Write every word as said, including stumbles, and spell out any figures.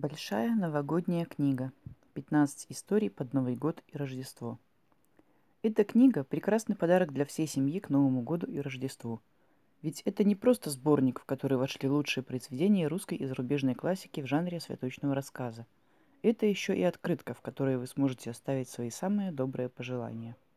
Большая новогодняя книга. пятнадцать историй под Новый год и Рождество. Эта книга– прекрасный подарок для всей семьи к Новому году и Рождеству. Ведь это не просто сборник, в который вошли лучшие произведения русской и зарубежной классики в жанре святочного рассказа. Это еще и открытка, в которой вы сможете оставить свои самые добрые пожелания.